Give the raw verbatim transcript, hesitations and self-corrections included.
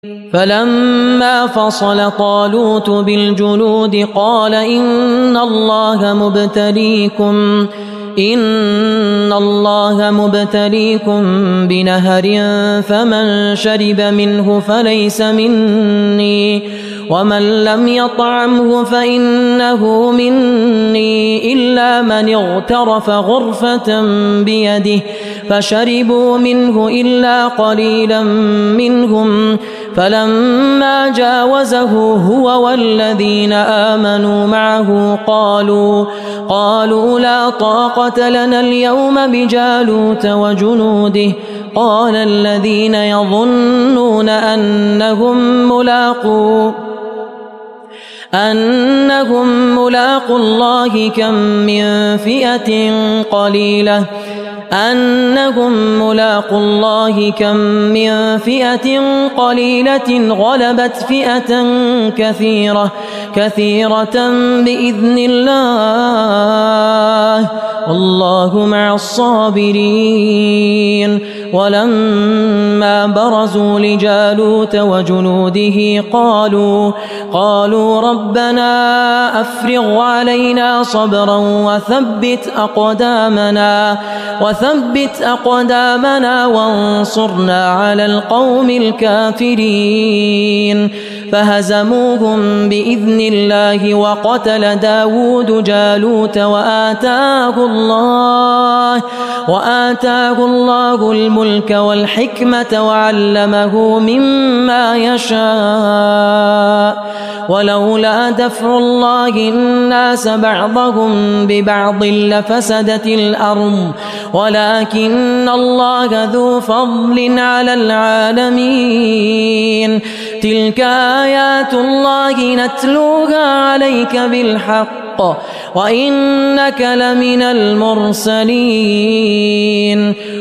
فلما فصل طالوت بالجنود قال إن الله مبتليكم إن الله مبتليكم بنهر فمن شرب منه فليس مني ومن لم يطعمه فإنه مني إلا من اغترف غرفة بيده فشربوا منه إلا قليلا منهم فلما جاوزه هو والذين آمنوا معه قالوا قالوا لا طاقة لنا اليوم بجالوت وجنوده قال الذين يظنون أنهم ملاقو أنهم ملاقو الله كم من فئة قليلة أنهم ملاقو الله كم من فئة قليلة غلبت فئة كثيرة كثيرة بإذن الله والله مع الصابرين. ولما برزوا لجالوت وجنوده قالوا قالوا ربنا أفرغ علينا صبرا وثبت أقدامنا وثبت أقدامنا وانصرنا على القوم الكافرين فهزموهم بإذن الله وقتل داود جالوت وآتاه الله وآتاه الله الملك والحكمة وعلمه مما يشاء ولولا دفع الله الناس بعضهم ببعض لفسدت الأرض ولكن الله ذو فضل على العالمين. تلك آيات الله نتلوها عليك بالحق وإنك لمن المرسلين.